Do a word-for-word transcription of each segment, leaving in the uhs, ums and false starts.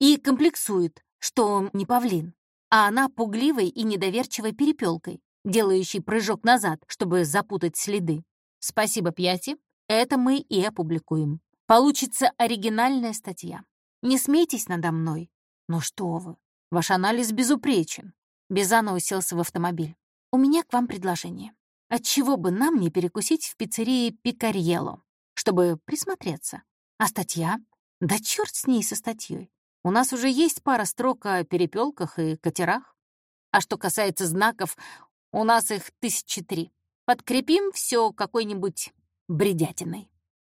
и комплексует, что он не павлин, а она пугливой и недоверчивой перепелкой, делающей прыжок назад, чтобы запутать следы. Спасибо, Пьяти, это мы и опубликуем. Получится оригинальная статья. Не смейтесь надо мной. Ну что вы, ваш анализ безупречен. Бизано уселся в автомобиль. У меня к вам предложение. Отчего бы нам не перекусить в пиццерии Пикарьелло, чтобы присмотреться? А статья? Да черт с ней со статьей. У нас уже есть пара строк о перепелках и катерах. А что касается знаков, у нас их тысячи три. Подкрепим все какой-нибудь бредятиной.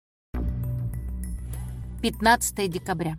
пятнадцатое декабря.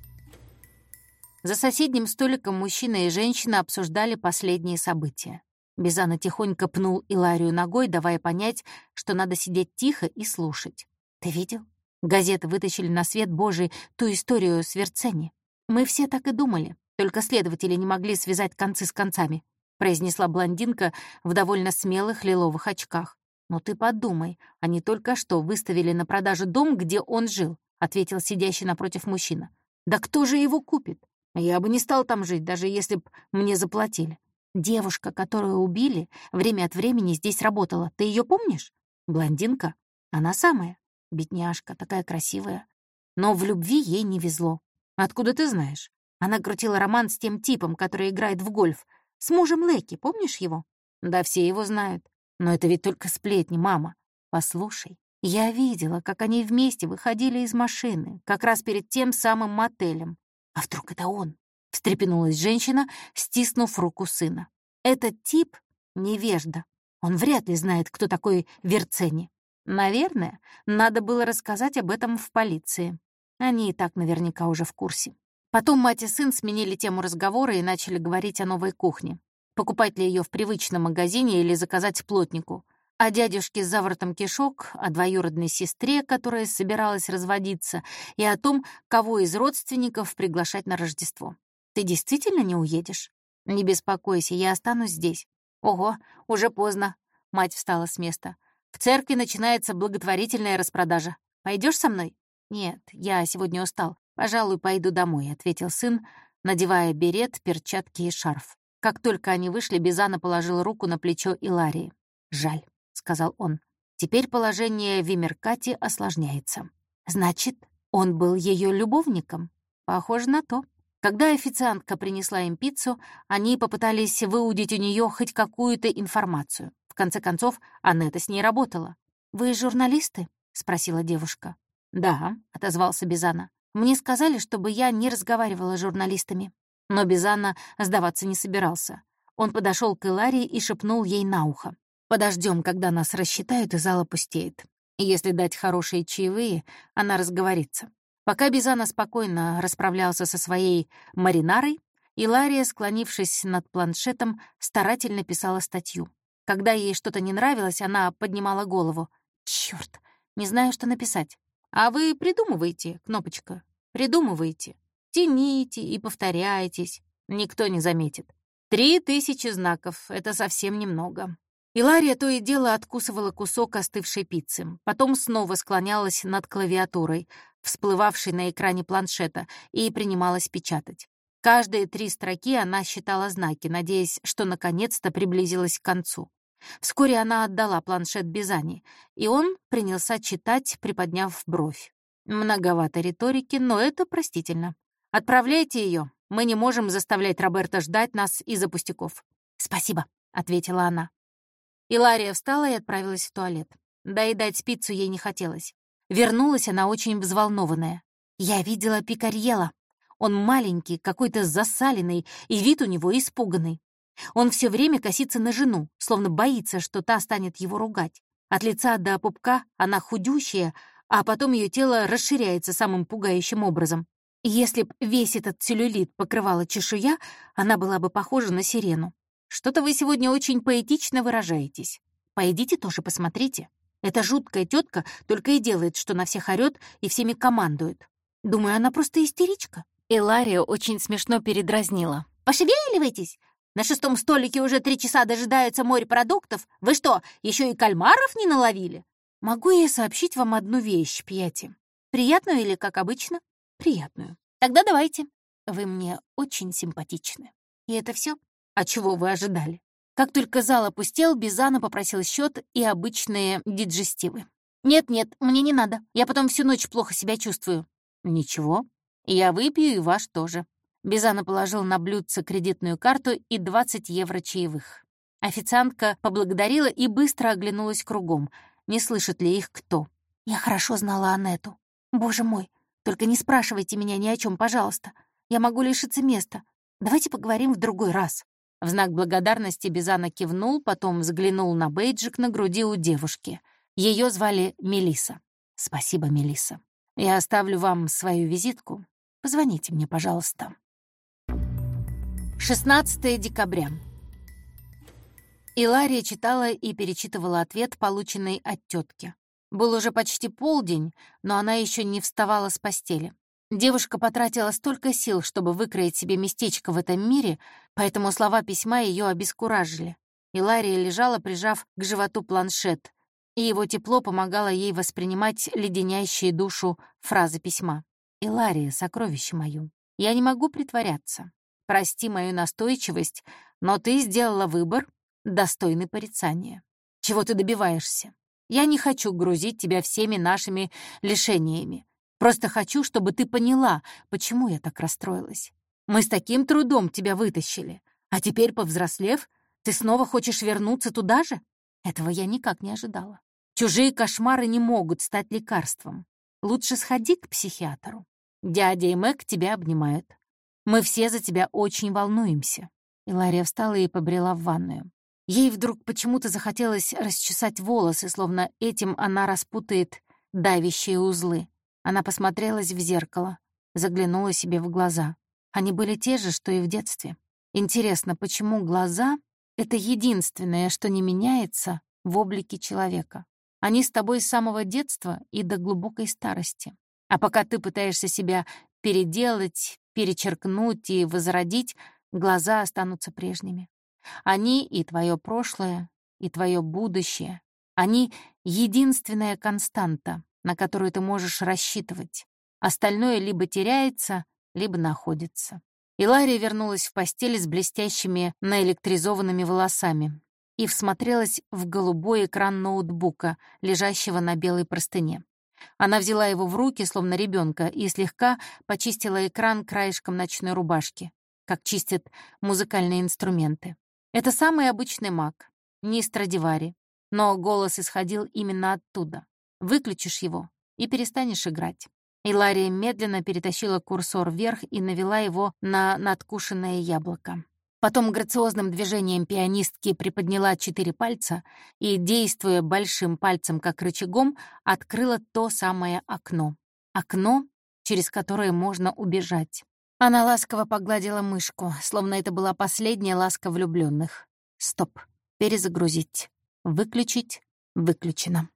За соседним столиком мужчина и женщина обсуждали последние события. Бизано тихонько пнул Иларию ногой, давая понять, что надо сидеть тихо и слушать. «Ты видел? Газеты вытащили на свет Божий ту историю с Верцени. Мы все так и думали, только следователи не могли связать концы с концами», произнесла блондинка в довольно смелых лиловых очках. «Но ты подумай, они только что выставили на продажу дом, где он жил», ответил сидящий напротив мужчина. «Да кто же его купит? Я бы не стал там жить, даже если б мне заплатили. Девушка, которую убили, время от времени здесь работала. Ты ее помнишь? Блондинка? Она самая. Бедняжка, такая красивая. Но в любви ей не везло. Откуда ты знаешь? Она крутила роман с тем типом, который играет в гольф. С мужем Леки, помнишь его? Да, все его знают. Но это ведь только сплетни, мама. Послушай, я видела, как они вместе выходили из машины, как раз перед тем самым мотелем. А вдруг это он? Встрепенулась женщина, стиснув руку сына. Этот тип — невежда. Он вряд ли знает, кто такой Верцени. Наверное, надо было рассказать об этом в полиции. Они и так наверняка уже в курсе. Потом мать и сын сменили тему разговора и начали говорить о новой кухне. Покупать ли ее в привычном магазине или заказать плотнику. О дядюшке с заворотом кишок, о двоюродной сестре, которая собиралась разводиться, и о том, кого из родственников приглашать на Рождество. «Ты действительно не уедешь?» «Не беспокойся, я останусь здесь». «Ого, уже поздно». Мать встала с места. «В церкви начинается благотворительная распродажа. Пойдешь со мной?» «Нет, я сегодня устал. Пожалуй, пойду домой», — ответил сын, надевая берет, перчатки и шарф. Как только они вышли, Бизано положил руку на плечо Иларии. «Жаль», — сказал он. «Теперь положение Вимеркати осложняется». «Значит, он был ее любовником?» «Похоже на то». Когда официантка принесла им пиццу, они попытались выудить у нее хоть какую-то информацию. В конце концов, Анетта с ней работала. «Вы журналисты?» — спросила девушка. «Да», — отозвался Бизано. «Мне сказали, чтобы я не разговаривала с журналистами». Но Бизано сдаваться не собирался. Он подошел к Иларии и шепнул ей на ухо. «Подождем, когда нас рассчитают, и зал опустеет. Если дать хорошие чаевые, она разговорится». Пока Бизано спокойно расправлялся со своей маринарой, Илария, склонившись над планшетом, старательно писала статью. Когда ей что-то не нравилось, она поднимала голову. «Чёрт, не знаю, что написать». «А вы придумывайте, кнопочка, придумывайте. Тяните и повторяйтесь. Никто не заметит. Три тысячи знаков — это совсем немного». Илария то и дело откусывала кусок остывшей пиццы, потом снова склонялась над клавиатурой, всплывавшей на экране планшета, и принималась печатать. Каждые три строки она считала знаки, надеясь, что наконец-то приблизилась к концу. Вскоре она отдала планшет Бизани, и он принялся читать, приподняв бровь. Многовато риторики, но это простительно. «Отправляйте ее. Мы не можем заставлять Роберта ждать нас из-за пустяков». «Спасибо», — ответила она. Илария встала и отправилась в туалет. Доедать пиццу ей не хотелось. Вернулась она очень взволнованная. «Я видела Пикарьелло. Он маленький, какой-то засаленный, и вид у него испуганный. Он все время косится на жену, словно боится, что та станет его ругать. От лица до пупка она худющая, а потом ее тело расширяется самым пугающим образом. Если б весь этот целлюлит покрывала чешуя, она была бы похожа на сирену. Что-то вы сегодня очень поэтично выражаетесь. Пойдите тоже посмотрите. Эта жуткая тетка только и делает, что на всех орёт и всеми командует. Думаю, она просто истеричка». Илария очень смешно передразнила. «Пошевеливайтесь! На шестом столике уже три часа дожидается морепродуктов. Вы что, еще и кальмаров не наловили?» «Могу я сообщить вам одну вещь, Пьяти? Приятную или как обычно?» «Приятную. Тогда давайте». Вы мне очень симпатичны. И это все? А чего вы ожидали? Как только зал опустел, Бизана попросил счет и обычные диджестивы. «Нет-нет, мне не надо. Я потом всю ночь плохо себя чувствую». «Ничего. Я выпью и ваш тоже». Бизана положил на блюдце кредитную карту и двадцать евро чаевых. Официантка поблагодарила и быстро оглянулась кругом. Не слышит ли их кто? «Я хорошо знала Анетту. Боже мой, только не спрашивайте меня ни о чем, пожалуйста. Я могу лишиться места. Давайте поговорим в другой раз». В знак благодарности Бизана кивнул, потом взглянул на бейджик на груди у девушки. Ее звали Мелисса. «Спасибо, Мелисса. Я оставлю вам свою визитку. Позвоните мне, пожалуйста». шестнадцатое декабря. Илария читала и перечитывала ответ, полученный от тетки. Был уже почти полдень, но она еще не вставала с постели. Девушка потратила столько сил, чтобы выкроить себе местечко в этом мире, поэтому слова письма ее обескуражили. Илария лежала, прижав к животу планшет, и его тепло помогало ей воспринимать леденящие душу фразы письма. «Илария, сокровище моё, я не могу притворяться. Прости мою настойчивость, но ты сделала выбор, достойный порицания. Чего ты добиваешься? Я не хочу грузить тебя всеми нашими лишениями. Просто хочу, чтобы ты поняла, почему я так расстроилась. Мы с таким трудом тебя вытащили, а теперь, повзрослев, ты снова хочешь вернуться туда же? Этого я никак не ожидала. Чужие кошмары не могут стать лекарством. Лучше сходи к психиатру. Дядя и Мэг тебя обнимают. Мы все за тебя очень волнуемся». Илария встала и побрела в ванную. Ей вдруг почему-то захотелось расчесать волосы, словно этим она распутает давящие узлы. Она посмотрелась в зеркало, заглянула себе в глаза. Они были те же, что и в детстве. Интересно, почему глаза — это единственное, что не меняется в облике человека? Они с тобой с самого детства и до глубокой старости. А пока ты пытаешься себя переделать, перечеркнуть и возродить, глаза останутся прежними. Они и твое прошлое, и твое будущее. Они — единственная константа, на которую ты можешь рассчитывать. Остальное либо теряется, либо находится. Илария вернулась в постель с блестящими наэлектризованными волосами и всмотрелась в голубой экран ноутбука, лежащего на белой простыне. Она взяла его в руки, словно ребенка, и слегка почистила экран краешком ночной рубашки, как чистят музыкальные инструменты. Это самый обычный Mac, не Страдивари, но голос исходил именно оттуда. Выключишь его и перестанешь играть. Илария медленно перетащила курсор вверх и навела его на надкушенное яблоко. Потом грациозным движением пианистки приподняла четыре пальца и, действуя большим пальцем как рычагом, открыла то самое окно. Окно, через которое можно убежать. Она ласково погладила мышку, словно это была последняя ласка влюблённых. Стоп. Перезагрузить. Выключить. Выключено.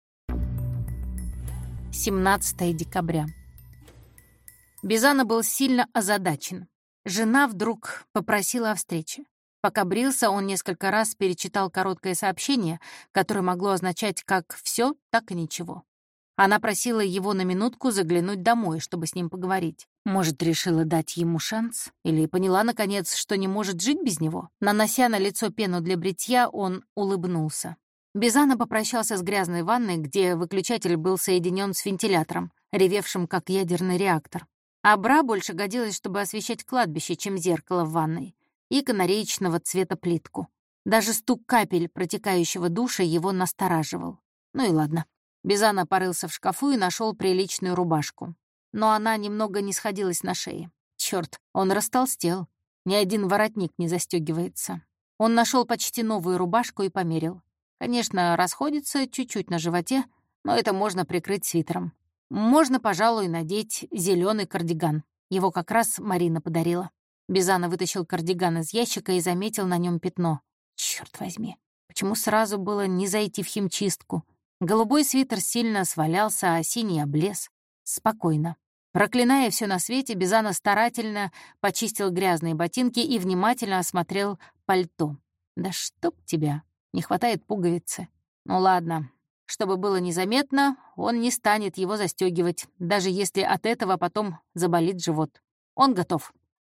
семнадцатое декабря. Бизана был сильно озадачен. Жена вдруг попросила о встрече. Пока брился, он несколько раз перечитал короткое сообщение, которое могло означать как «всё», так и «ничего». Она просила его на минутку заглянуть домой, чтобы с ним поговорить. Может, решила дать ему шанс? Или поняла, наконец, что не может жить без него? Нанося на лицо пену для бритья, он улыбнулся. Бизана попрощался с грязной ванной, где выключатель был соединен с вентилятором, ревевшим как ядерный реактор. А бра больше годилась, чтобы освещать кладбище, чем зеркало в ванной, и канареечного цвета плитку. Даже стук капель протекающего душа его настораживал. Ну и ладно. Бизана порылся в шкафу и нашел приличную рубашку. Но она немного не сходилась на шее. Черт, он растолстел. Ни один воротник не застегивается. Он нашел почти новую рубашку и померил. Конечно, расходится чуть-чуть на животе, но это можно прикрыть свитером. Можно, пожалуй, надеть зеленый кардиган. Его как раз Марина подарила. Бизана вытащил кардиган из ящика и заметил на нем пятно. Черт возьми, почему сразу было не зайти в химчистку? Голубой свитер сильно свалялся, а синий облез. Спокойно. Проклиная все на свете, Бизана старательно почистил грязные ботинки и внимательно осмотрел пальто. Да чтоб тебя! Не хватает пуговицы. Ну ладно. Чтобы было незаметно, он не станет его застегивать, даже если от этого потом заболит живот. Он готов.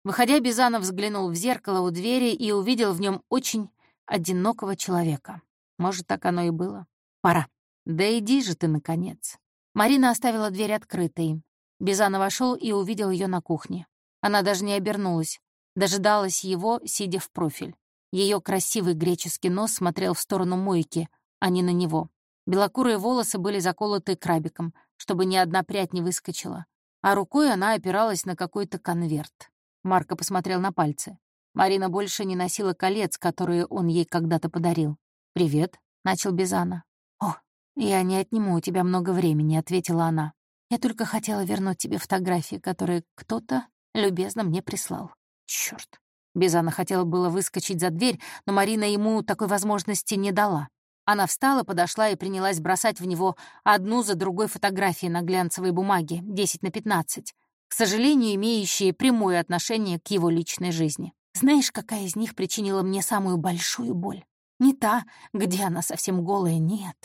Выходя, Бизанов взглянул в зеркало у двери и увидел в нем очень одинокого человека. Может, так оно и было. Пора. Да иди же ты, наконец. Марина оставила дверь открытой. Бизанов вошел и увидел ее на кухне. Она даже не обернулась, дожидалась его, сидя в профиль. Ее красивый греческий нос смотрел в сторону мойки, а не на него. Белокурые волосы были заколоты крабиком, чтобы ни одна прядь не выскочила, а рукой она опиралась на какой-то конверт. Марко посмотрел на пальцы. Марина больше не носила колец, которые он ей когда-то подарил. «Привет», — начал Бизана. «О, я не отниму у тебя много времени», — ответила она. «Я только хотела вернуть тебе фотографии, которые кто-то любезно мне прислал». Чёрт. Бизана хотела было выскочить за дверь, но Марина ему такой возможности не дала. Она встала, подошла и принялась бросать в него одну за другой фотографии на глянцевой бумаге, десять на пятнадцать, к сожалению, имеющие прямое отношение к его личной жизни. Знаешь, какая из них причинила мне самую большую боль? Не та, где она совсем голая, нет.